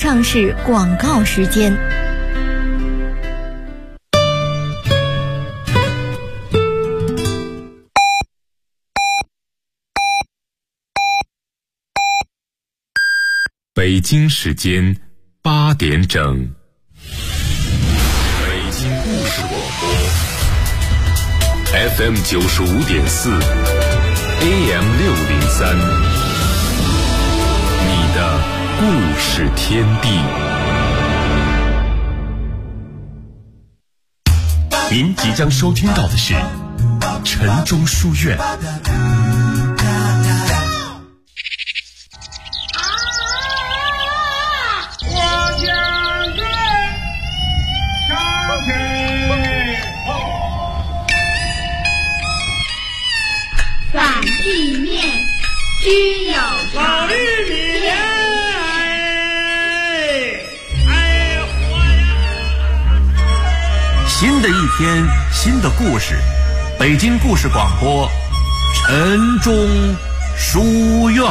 上是广告时间。 北京时间8点整，北京故事广播 FM 95.4 AM 603，你的故事天地。您即将收听到的是城中书院。 均有老玉米莲， 新的一天，新的故事，北京故事广播，城中书院。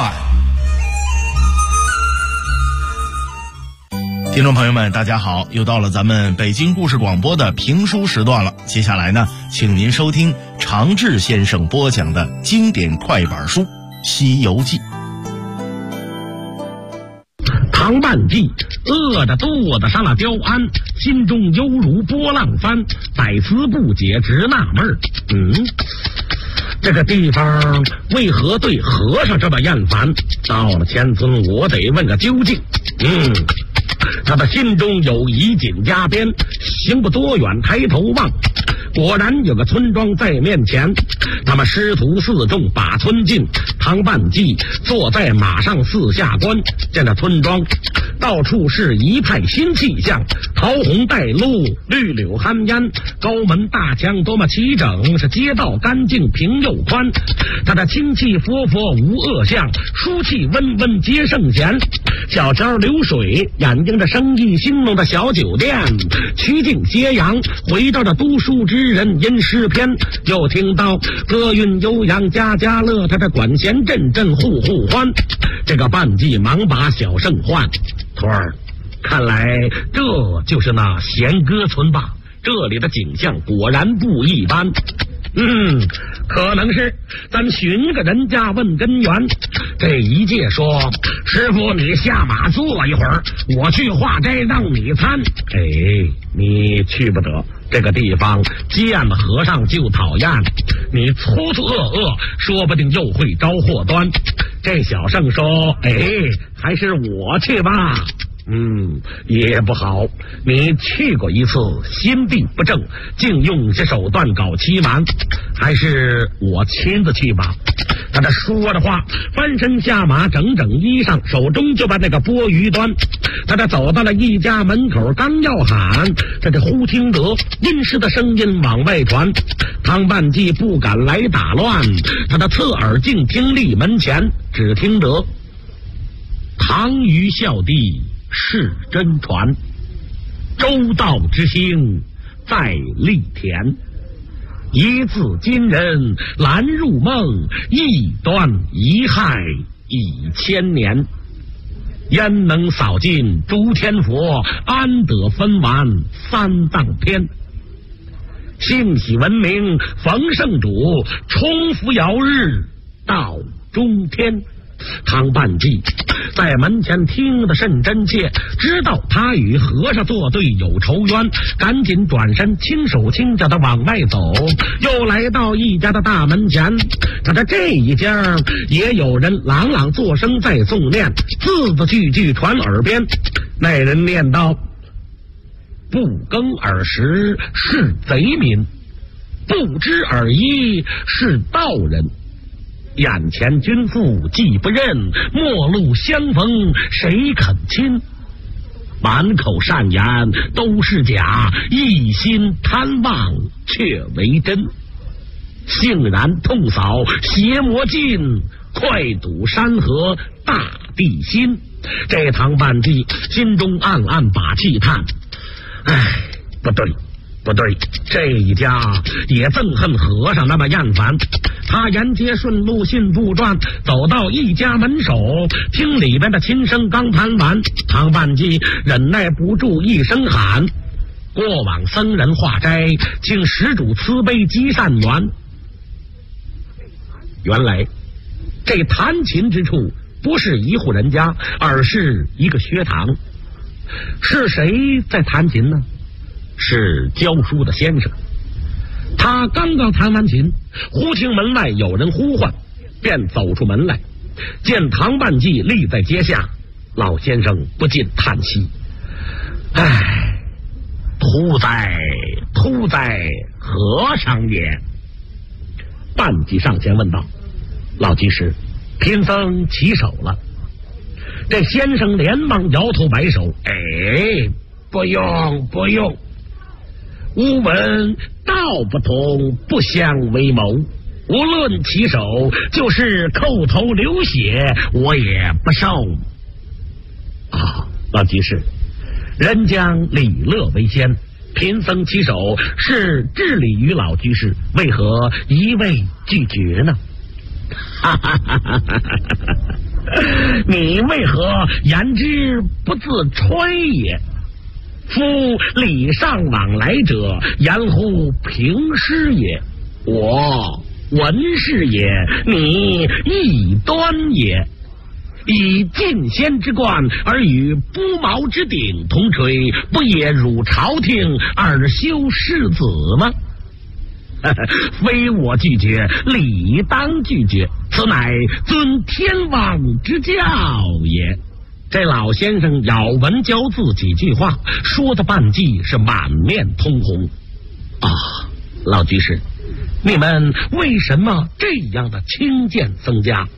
听众朋友们，大家好，又到了咱们北京故事广播的评书时段了。接下来呢，请您收听常志先生播讲的经典快板书《西游记》。 唐半记饿得肚子上了雕鞍，心中犹如波浪翻，百思不解直纳闷这个地方为何对和尚这么厌烦？到了前村，我得问个究竟。他的心中有疑紧加鞭，行不多远，抬头望，果然有个村庄在面前。他们师徒四众把村进，唐半记坐在马上四下观，见那村庄到处是一派新气象，桃红带露，绿柳含烟，高门大墙多么齐整，是街道干净平又宽。他的清气佛佛无恶相，书气温温皆圣贤。小桥流水，眼睛的生意兴隆的小酒店，曲径斜阳，回到这读书之人吟诗篇，又听到歌韵悠扬家家乐，他的管弦阵阵户户欢。这个半记忙把小圣唤，徒儿，看来这就是那弦歌村吧？这里的景象果然不一般。可能是，咱寻个人家问根源。这一介说，师傅你下马坐一会儿，我去化斋让你参。你去不得，这个地方见了和尚就讨厌，你粗粗恶，说不定又会招祸端。这小圣说，还是我去吧。也不好，你去过一次，心地不正，竟用些手段搞欺瞒，还是我亲自去吧。他这说着话，翻身下马，整整衣裳，手中就把那个钵盂端。他这走到了一家门口，刚要喊，他这忽听得阴湿的声音往外传。唐半记不敢来打乱，他的侧耳静听立门前，只听得唐虞孝弟是真传，周道之星在力田，一字金人拦入梦，一端一害已千年。焉能扫尽诸天佛，安得分完三藏篇？幸喜闻名逢圣主，重复遥日到中天。唐半记在门前听得甚真切，知道他与和尚作对有仇冤，赶紧转身轻手轻脚的往外走，又来到一家的大门前。他的这一家也有人朗朗作声在诵念，字字句句传耳边。那人念道：不耕而食是贼民，不知而医是道人。眼前君父既不认，陌路相逢谁肯亲？满口善言都是假，一心贪妄却为真。欣然痛扫邪魔尽，快堵山河大地心。这唐半记心中暗暗把气叹，不对， 不对，这一家也憎恨和尚那么厌烦。他沿街顺路信步转，走到一家门首，听里边的琴声刚弹完，唐半季忍耐不住一声喊：过往僧人化斋，请施主慈悲积善缘。原来这弹琴之处不是一户人家，而是一个学堂。是谁在弹琴呢？是教书的先生。他刚刚弹完琴，忽听门外有人呼唤，便走出门来，见唐半季立在阶下，老先生不禁叹息：唉，屠宰和尚也。半季上前问道：老居士，贫僧起手了。这先生连忙摇头摆手：哎，不用，吾闻道不同，不相为谋。无论起手，就是叩头流血，我也不受。老居士，人将礼乐为先，贫僧起手是致礼于老居士，为何一味拒绝呢？你为何言之不自吹也？夫礼尚往来者，言乎平师也。我文士也，你异端也。以进仙之冠而与不毛之鼎同垂，不也辱朝廷而修世子吗？非我拒绝，理当拒绝，此乃遵天王之教也。这老先生咬文嚼字几句话，说的半季是满面通红。老居士，你们为什么这样的轻贱僧家？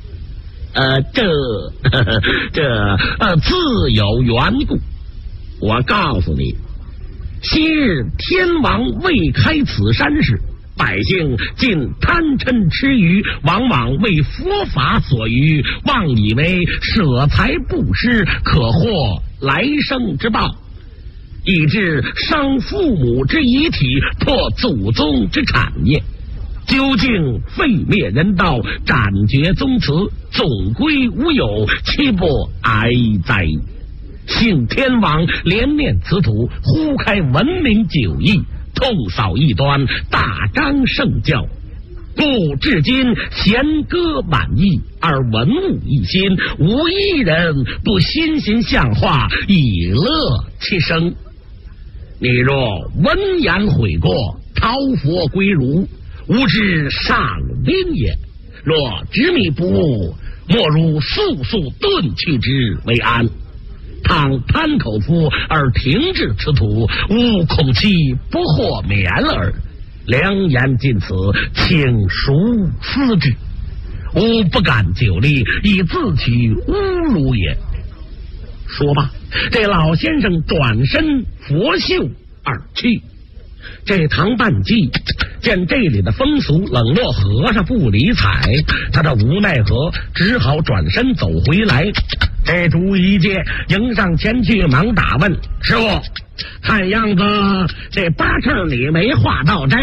自有缘故。我告诉你，昔日天王未开此山时，百姓尽贪嗔痴愚，往往为佛法所愚，妄以为舍财布施可获来生之报，以致伤父母之遗体，破祖宗之产业。究竟废灭人道，斩绝宗祠，总归无有，岂不哀哉？幸天王怜念此土，忽开文明九义，痛扫异端，大张圣教，故至今弦歌满溢，而文物一新，无一人不欣欣向化，以乐其生。你若闻言悔过，讨佛归儒，吾之上宾也。若执迷不悟，莫如速速遁去之为安。倘贪口腹而停至此土，吾恐其不获免耳。良言尽此，请熟思之。吾不敢久立，以自取侮辱也。说罢，这老先生转身拂袖而去。这唐半季见这里的风俗冷落和尚不理睬，他的无奈何，只好转身走回来。这主一介迎上前去，忙打问：师傅，看样子这八成里没化到斋。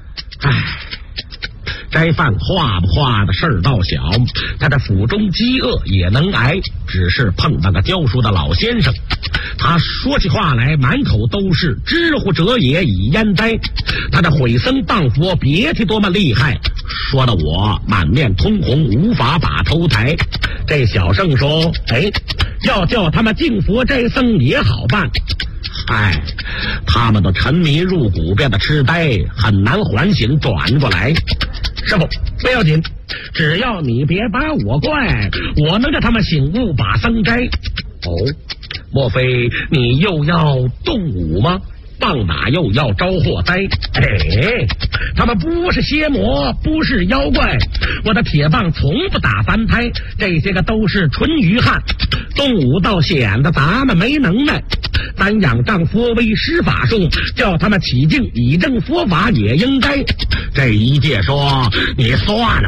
斋饭化不化的事儿倒小，他的府中饥饿也能挨，只是碰到个教书的老先生，他说起话来满口都是知乎者也以焉哉。他的毁僧谤佛别提多么厉害，说的我满面通红，无法把头抬。这小圣说：要叫他们敬佛斋僧也好办，他们都沉迷入骨，变得痴呆，很难缓醒转过来。师傅，不要紧，只要你别把我怪，我能让他们醒悟把僧斋。莫非你又要动武吗？棒打又要招祸灾？他们不是邪魔，不是妖怪，我的铁棒从不打三胎，这些个都是纯愚汉。动武倒显得咱们没能耐，咱仰仗佛威施法术，叫他们起敬以正佛法也应该。这一介说：你算了吧，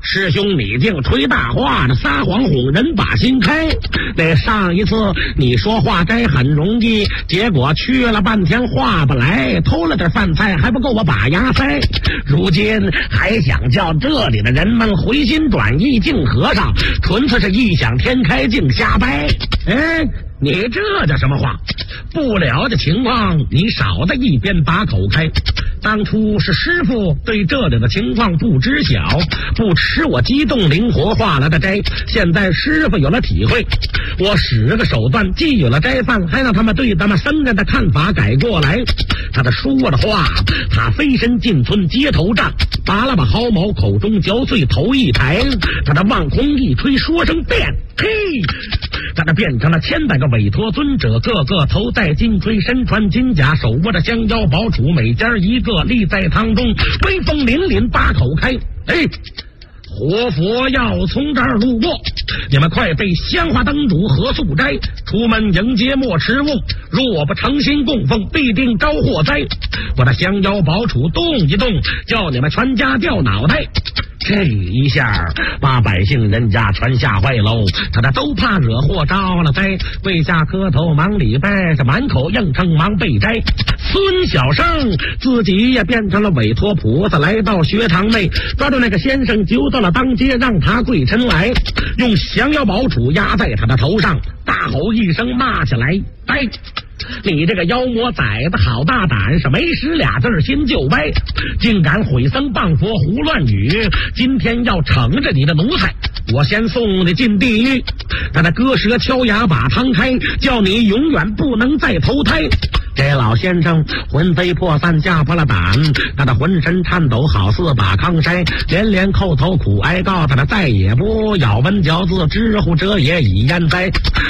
师兄你净吹大话，这撒谎哄人把心开。那上一次你说化斋很容易，结果去了半天化不来，偷了点饭菜还不够我把牙塞。如今还想叫这里的人们回心转意敬和尚，纯粹是异想天开净瞎掰。哎，你这叫什么话？不了解情况，你少在一边把口开。当初是师傅对这里的情况不知晓，不吃我激动灵活化了的斋，现在师傅有了体会，我使个手段，既有了斋饭，还让他们对咱们僧人的看法改过来。他说的话，他飞身进村街头站，拔了把毫毛，口中嚼碎头一抬，他的望空一吹，说声变，嘿，他的变成了千百个委托尊者，个个头戴金盔，身穿金甲，手握着香腰宝杵，每家一个立在堂中，威风凛凛把口开。哎，活佛要从这儿路过，你们快备香花灯烛和素斋，出门迎接莫迟误，若不诚心供奉，必定招祸灾。我的香腰宝杵动一动，叫你们全家掉脑袋。这一下把百姓人家全吓坏喽，他的都怕惹祸招了灾，跪下磕头忙礼拜，这满口应承忙备斋。孙小生自己也变成了委托菩萨，来到学堂内，抓住那个先生揪到了当街，让他跪臣来，用降妖宝杵压在他的头上，大吼一声骂起来：哎，你这个妖魔崽子好大胆，是没使俩字心就歪，竟敢毁僧谤佛胡乱语，今天要惩着你的奴才，我先送你进地狱。他的割舌敲牙把汤开，叫你永远不能再投胎。这老先生魂飞魄散，吓破了胆，他的浑身颤抖，好似把糠筛，连连叩头苦哀告，他的再也不咬文嚼字，知乎者也已焉哉。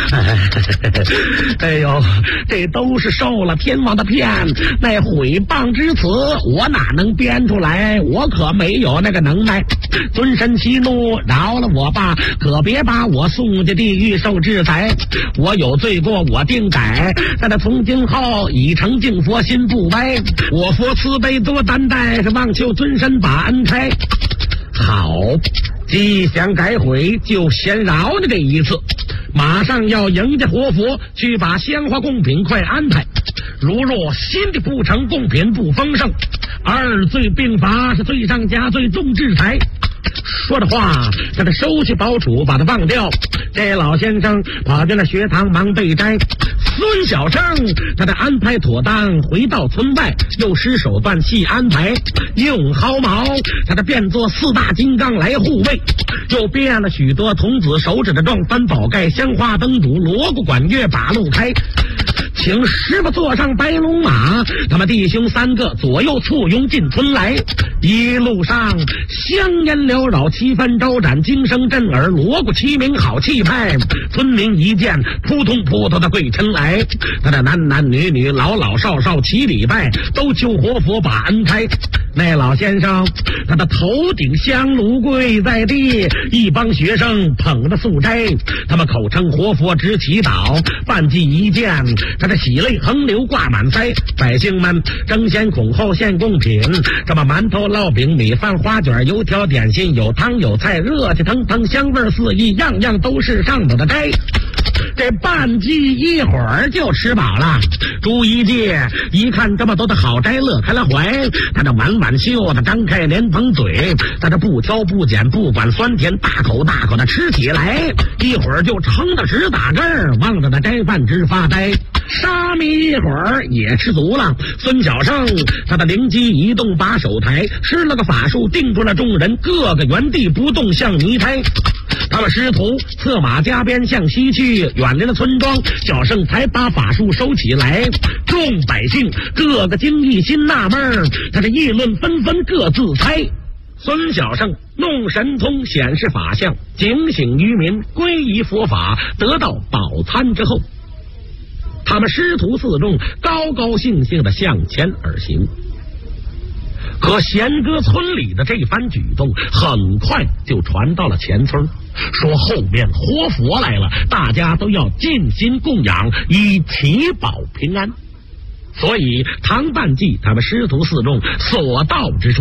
哎呦，这都是受了天王的骗，那毁谤之词我哪能编出来，我可没有那个能耐。尊神息怒，饶了我吧，可别把我送进地狱受制裁。我有罪过我定改，但他从今后以诚敬佛心不歪，我佛慈悲多担待，是望求尊神把恩开。好，既想改悔，就先饶你这一次，马上要迎接活佛，去把鲜花贡品快安排。如若心地不成，贡品不丰盛，二罪并罚，是罪上加罪，重制裁。说的话，他的收起宝杵，把他忘掉。这老先生跑进了学堂，忙备斋。孙小生他的安排妥当，回到村外，又施手段细安排，用毫毛他的变作四大金刚来护卫，又变了许多童子手指的撞翻宝盖，香花灯烛，锣鼓管乐把路开。请师傅坐上白龙马，他们弟兄三个左右簇拥进村来。一路上香烟缭绕，气氛招展，惊声震耳，锣鼓齐鸣，好气派。村民一见，扑通扑通的跪臣来，他的男男女女，老老少少齐礼拜，都求活佛把恩开。那老先生他的头顶香炉跪在地，一帮学生捧着素斋，他们口称活佛直祈祷。半记一见，他的喜泪横流挂满腮，百姓们争先恐后献贡品，这么馒头烙饼米饭花卷油条点心，有汤有菜，热气腾腾，香味四溢，样样都是上等的斋。这半记一会儿就吃饱了。朱一介一看这么多的好斋，乐开了怀，他这挽挽袖，他张开莲蓬嘴，他这不挑不拣，不管酸甜，大口大口的吃起来，一会儿就撑得直打嗝，望着那斋饭直发呆。沙弥一会儿也吃足了，孙小生他的灵机一动，把手抬，施了个法术，定住了众人，个个原地不动，像泥胎。他们师徒策马加鞭向西去，远离了村庄，小生才把法术收起来。众百姓个个惊异，心纳闷，他的议论纷纷，各自猜。孙小生弄神通，显示法相，警醒于民，皈依佛法，得到饱餐之后，他们师徒四众高高兴兴地向前而行。可弦歌村里的这番举动很快就传到了前村，说后面活佛来了，大家都要尽心供养，以祈保平安。所以唐半记他们师徒四众所到之处，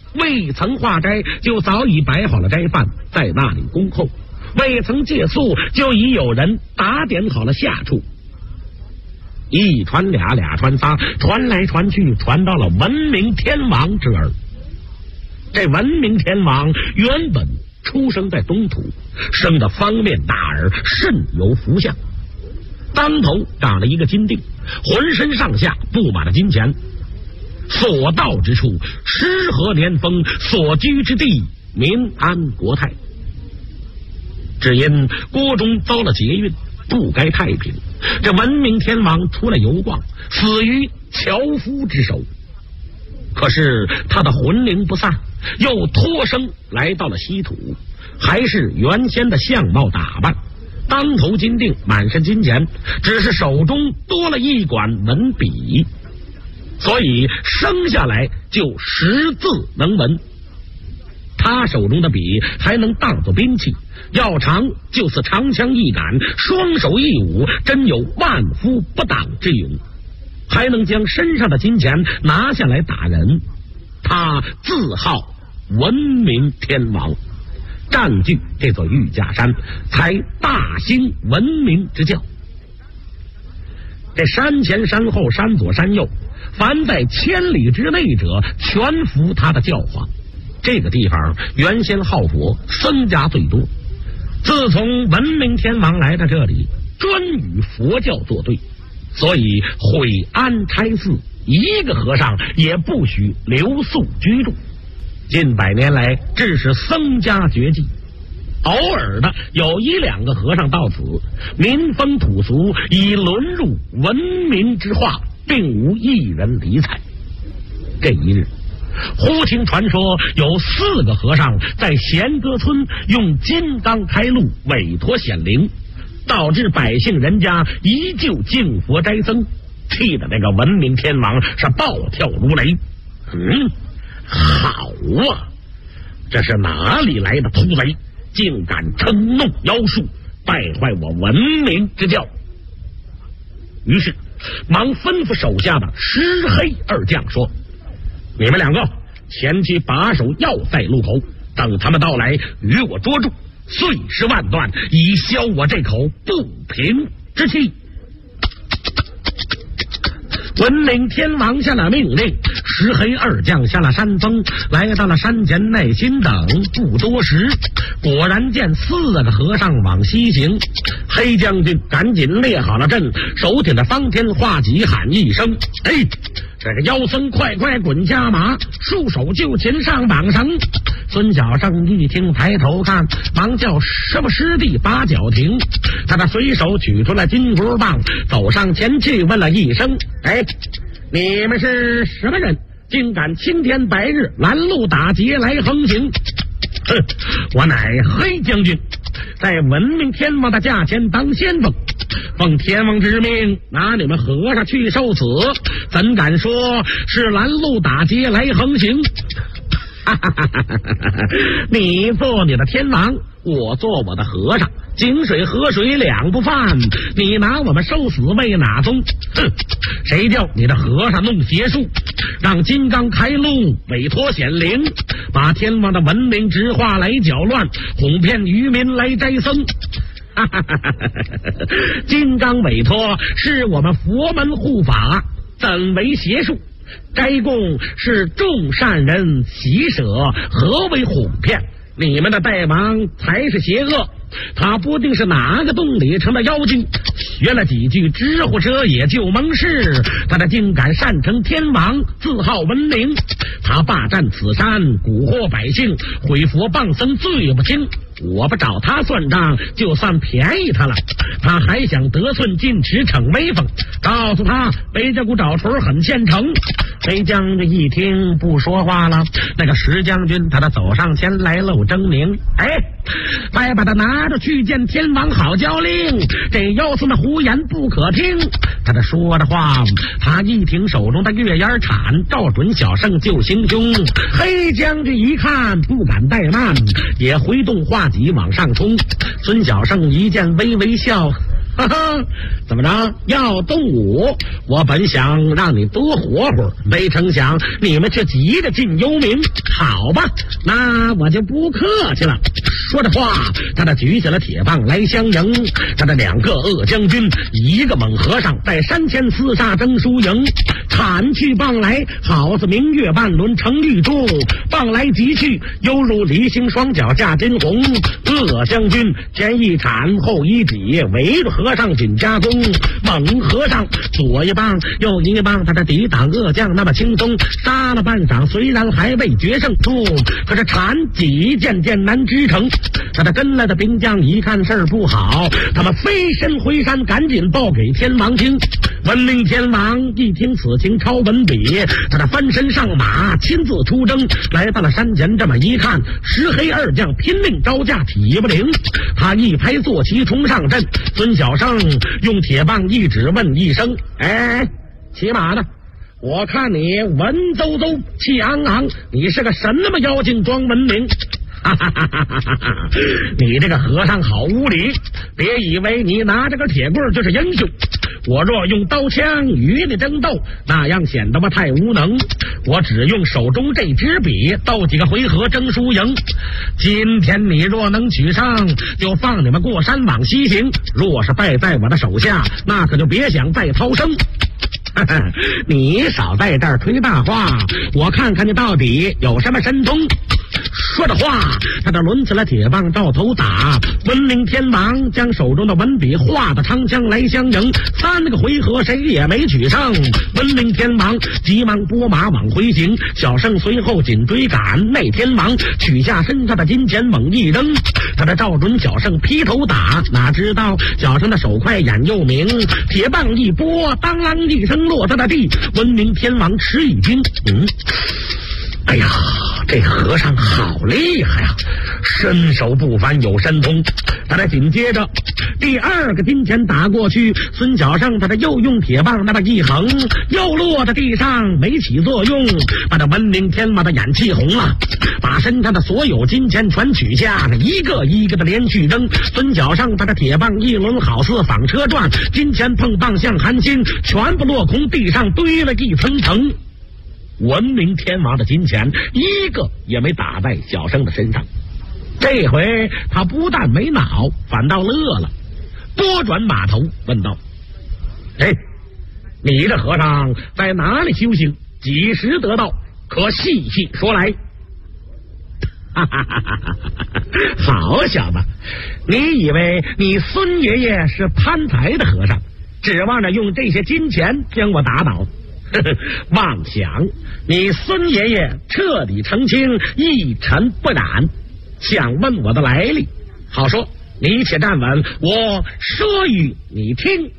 未曾化斋，就早已摆好了斋饭，在那里恭候；未曾借宿，就已有人打点好了下处。一传俩，俩传仨，传来传去，传到了文明天王之耳。这文明天王原本出生在东土，生得方面大耳，甚有福相。当头长了一个金锭，浑身上下布满了金钱，所到之处诗和年丰，所居之地民安国泰。只因国中遭了劫运，不该太平，这文明天王出来游逛，死于樵夫之手。可是他的魂灵不散，又脱生来到了稀土，还是原先的相貌打扮，当头金锭，满身金钱，只是手中多了一管文笔，所以生下来就识字能文。他手中的笔还能当作兵器，要长就是长枪一杆，双手一舞，真有万夫不挡之勇，还能将身上的金钱拿下来打人。他自号文明天王，占据这座玉架山，才大兴文明之教。这山前山后山左山右，凡在千里之内者，全服他的教化。这个地方原先好佛，僧家最多，自从文明天王来到这里，专与佛教作对，所以毁安拆寺，一个和尚也不许留宿居住。近百年来，致使僧家绝迹，偶尔的有一两个和尚到此，民风土俗已沦入文明之化，并无一人理睬。这一日，忽听传说有4个和尚在弦歌村用金刚开路，委托显灵，导致百姓人家依旧敬佛斋僧，气得那个文明天王是暴跳如雷。好啊，这是哪里来的秃贼，竟敢称弄妖术，败坏我文明之教。于是忙吩咐手下的石黑二将说，你们2个前去把守要塞路口，等他们到来与我捉住，碎尸万段，以消我这口不平之气。文明天王下了命令，石黑二将下了山峰，来到了山前，耐心等，不多时，果然见4个和尚往西行。黑将军赶紧列好了阵，手顶着方天画戟喊一声，这个妖僧快快滚下马，束手就擒上绑绳。孙小生一听，抬头看，忙叫师傅师弟把脚停。他的随手取出了金箍棒，走上前去问了一声，你们是什么人，竟敢青天白日拦路打劫来横行？我乃黑将军，在文明天王的驾前当先锋，奉天王之命拿你们和尚去受死，怎敢说是拦路打劫来横行？你做你的天王，我做我的和尚，井水河水两不犯，你拿我们受死为哪宗？谁叫你的和尚弄邪术，让金刚开路，委托显灵，把天王的文明之化来搅乱，哄骗渔民来斋僧。金刚委托是我们佛门护法，怎为邪术？斋供是众善人喜舍，何为哄骗？你们的大王才是邪恶，他不定是哪个洞里成了妖精，学了几句知乎者也就蒙事，他的竟敢擅称天王，自号文明。他霸占此山，蛊惑百姓，毁佛谤僧，罪不轻。我不找他算账，就算便宜他了。他还想得寸进尺，逞威风，告诉他北家谷找锤很现成。黑将军一听不说话了，那个石将军他走上前来露狰狞，快把他拿着去见天王好交令，这妖僧的胡言不可听。他这说的话，他一挺手中的月牙铲，照准小圣就行凶。黑将军一看不敢怠慢，也挥动画戟往上冲。孙小圣一见微微笑， 哈哈，怎么着要动武？我本想让你多活会，没成想你们却急着进幽冥。好吧，那我就不客气了。说着话，他举起了铁棒来相迎。他的2个恶将军，一个猛和尚，在山前厮杀争输赢。铲去棒来，好似明月半轮成玉柱；棒来急去，犹如离星双脚架金红。恶将军前一铲后一挤，围着和尚紧加攻。猛和尚左一棒右一棒，他的抵挡恶将那么轻松，杀了半晌，虽然还未决胜处，可是铲挤渐渐难支撑。他的跟来的兵将一看事儿不好，他们飞身回山，赶紧报给天王听。文明天王一听此情，抄文笔，他翻身上马，亲自出征，来到了山前。这么一看，石黑二将拼命招架，体不灵。他一拍坐骑冲上阵，孙小生用铁棒一指，问一声：“哎，骑马的，我看你文绉绉，气昂昂，你是个什么妖精装文明？”哈哈哈哈哈哈！你这个和尚好无礼，别以为你拿着个铁棍就是英雄。我若用刀枪与你争斗，那样显得我太无能。我只用手中这支笔，斗几个回合争输赢。今天你若能取胜，就放你们过山往西行；若是败在我的手下，那可就别想再逃生。你少在这儿吹大话，我看看你到底有什么神通。说着话，他抡起了铁棒照头打。文明天王将手中的文笔画的长枪来相迎，3个回合谁也没取胜。文明天王急忙拨马往回行，小生随后紧追赶。那天王取下身上的金钱猛一扔，他照准小生劈头打，哪知道小生的手快眼又明，铁棒一拨，当啷一声落在了地。文明天王吃一惊，哎呀，这和尚好厉害呀，身手不凡，有神通。他紧接着第2个金钱打过去，孙小生他又用铁棒那么一横，又落在地上没起作用，把文明天王的眼气红了，把身上的所有金钱全取下，一个一个的连续扔。孙小生他的铁棒一轮好似纺车转，金钱碰棒像寒星，全部落空，地上堆了一层层。文明天王的金钱一个也没打在小生的身上，这回他不但没恼，反倒乐了，拨转马头问道：“哎，你这和尚在哪里修行？几时得道？可细细说来。”哈哈哈哈哈！好小子，你以为你孙爷爷是贪财的和尚，指望着用这些金钱将我打倒？妄想！你孙爷爷彻底澄清，一尘不染。想问我的来历，好说，你且站稳，我说与你听。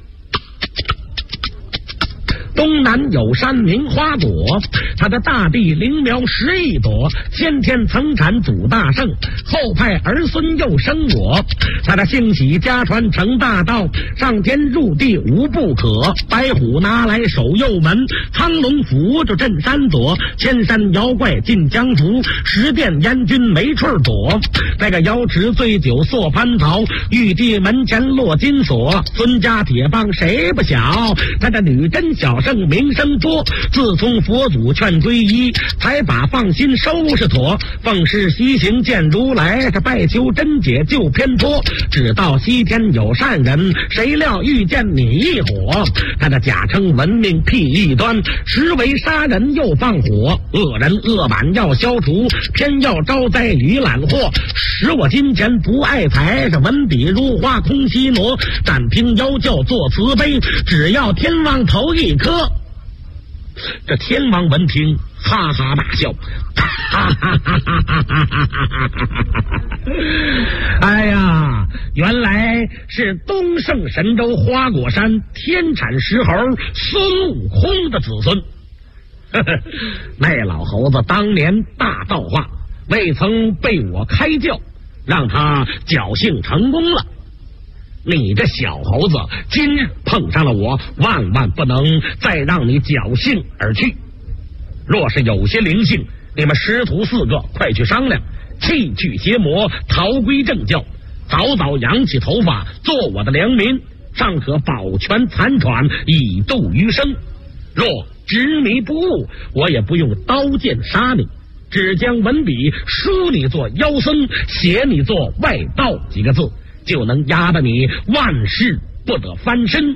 东南有山名花果，他的大地灵苗11朵，先天曾产祖大圣，后派儿孙又生我。他的兴起家传成大道，上天入地无不可。白虎拿来守右门，苍龙扶着镇山左，千山妖怪进江湖，十殿阎君没处躲。那个瑶池醉酒坐蟠桃，玉帝门前落金锁。孙家铁棒谁不晓，他的女真小圣名声多，自从佛祖劝皈依，才把放心收拾妥。奉事西行见如来，这拜求真解救偏颇。只道西天有善人，谁料遇见你一伙。他的假称文明屁异端，实为杀人又放火。恶人恶满要消除，偏要招灾与揽祸。使我金钱不爱财，这文笔如花空西挪。暂凭妖教做慈悲，只要天王头一颗。这天王闻听，哈哈大笑，哈哈哈哈哈哈！哎呀，原来是东胜神州花果山天产石猴孙悟空的子孙。那老猴子当年大道化，未曾被我开教，让他侥幸成功了。你这小猴子今日碰上了我，万万不能再让你侥幸而去。若是有些灵性，你们师徒4个快去商量，弃去邪魔，逃归正教，早早扬起头发，做我的良民。 尚可保全残喘，以度余生。若执迷不悟，我也不用刀剑杀你，只将文笔书你做妖僧，写你做外道几个字，就能压得你万事不得翻身。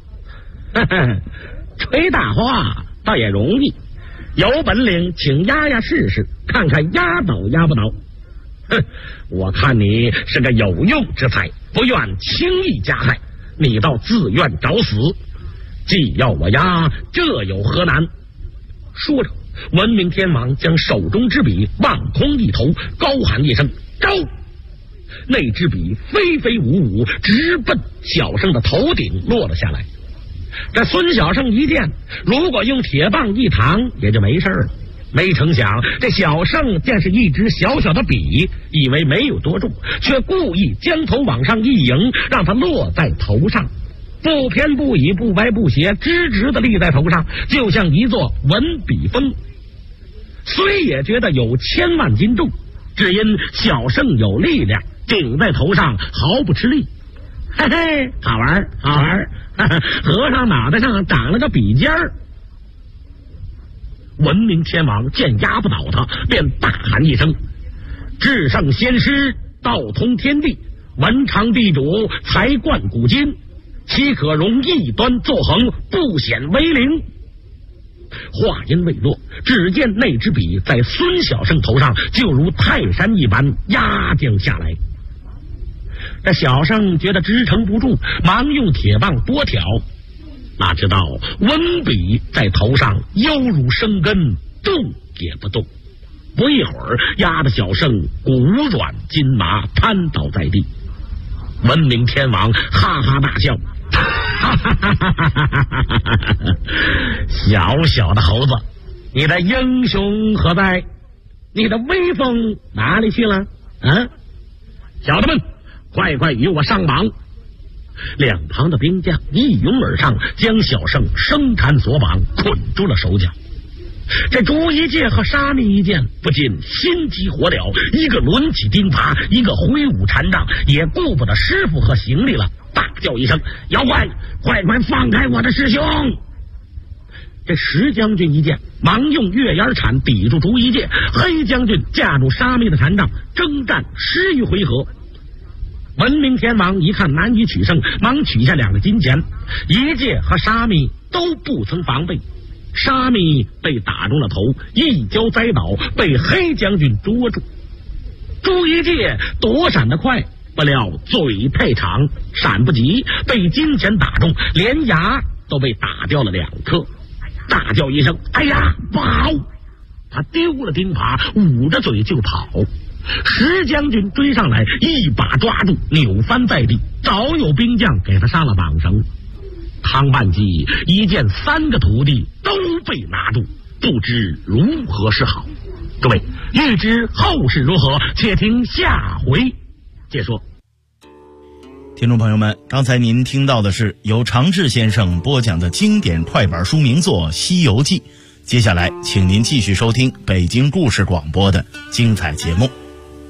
吹大话倒也容易，有本领请压压试试，看看压倒压不倒。哼，我看你是个有用之才，不愿轻易加害，你倒自愿找死。既要我压，这有何难？说着，文明天王将手中之笔往空一投，高喊一声招。那支笔飞飞舞舞，直奔小生的头顶落了下来。这孙小生一见，如果用铁棒一扛也就没事了，没成想这小生见是一支小小的笔，以为没有多重，却故意将头往上一迎，让它落在头上，不偏不倚，不歪不斜，直直的立在头上，就像一座文笔峰。虽也觉得有千万斤重，只因小生有力量，顶在头上毫不吃力。嘿嘿，好玩好玩，和尚脑袋上长了个笔尖儿。文明天王见压不倒他，便大喊一声：至圣先师，道通天地，文昌地主，才冠古今，岂可容异端作横，不显威灵？话音未落，只见那支笔在孙小生头上就如泰山一般压将下来。这小生觉得支撑不住，忙用铁棒拨挑，哪知道文笔在头上犹如生根，动也不动。不一会儿，压得小生骨软筋麻，瘫倒在地。文明天王哈哈大笑，小小的猴子，你的英雄何在？你的威风哪里去了？小的们，快快与我上马！两旁的兵将一拥而上，将小生生缠锁绑，捆住了手脚。这朱一介和沙弥一见，不禁心急火燎，一个抡起钉耙，一个挥舞禅杖，也顾不得师傅和行李了，大叫一声：妖怪，快快放开我的师兄！这石将军一见，忙用月牙铲抵住朱一介，黑将军架住沙弥的禅杖，征战10余回合。文明天王一看难以取胜，忙取下2个金钱，一介和沙弥都不曾防备。沙弥被打中了头，一跤栽倒，被黑将军捉住。朱一介躲闪得快，不料嘴太长，闪不及，被金钱打中，连牙都被打掉了2颗。大叫一声：哎呀，不好！他丢了钉耙，捂着嘴就跑。石将军追上来，一把抓住，扭翻在地，早有兵将给他上了绑绳。汤半季一见3个徒弟都被拿住，不知如何是好。各位欲知后事如何，且听下回解说。 听众朋友们，刚才您听到的是由常志先生播讲的经典快板书名作《西游记》。接下来请您继续收听北京故事广播的精彩节目。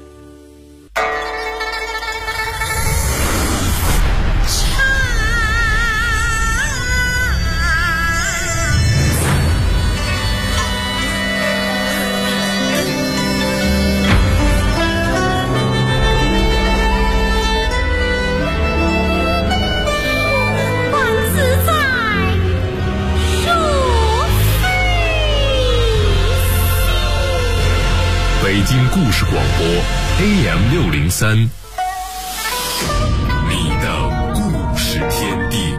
北京故事广播 AM603， 你的故事天地。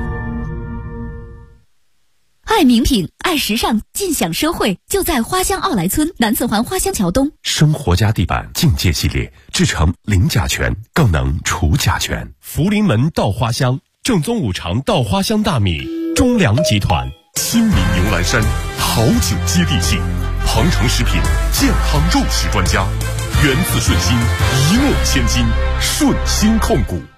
爱名品，爱时尚，尽享奢惠，就在花乡奥莱村南四环花乡桥东。 生活家地板境界系列，制成零甲醛，更能除甲醛。福临门稻花香，正宗5常稻花香大米，中粮集团。亲民牛栏山，好酒接地气。鹏程食品健康肉食专家，源自顺心，一诺千金，顺心控股。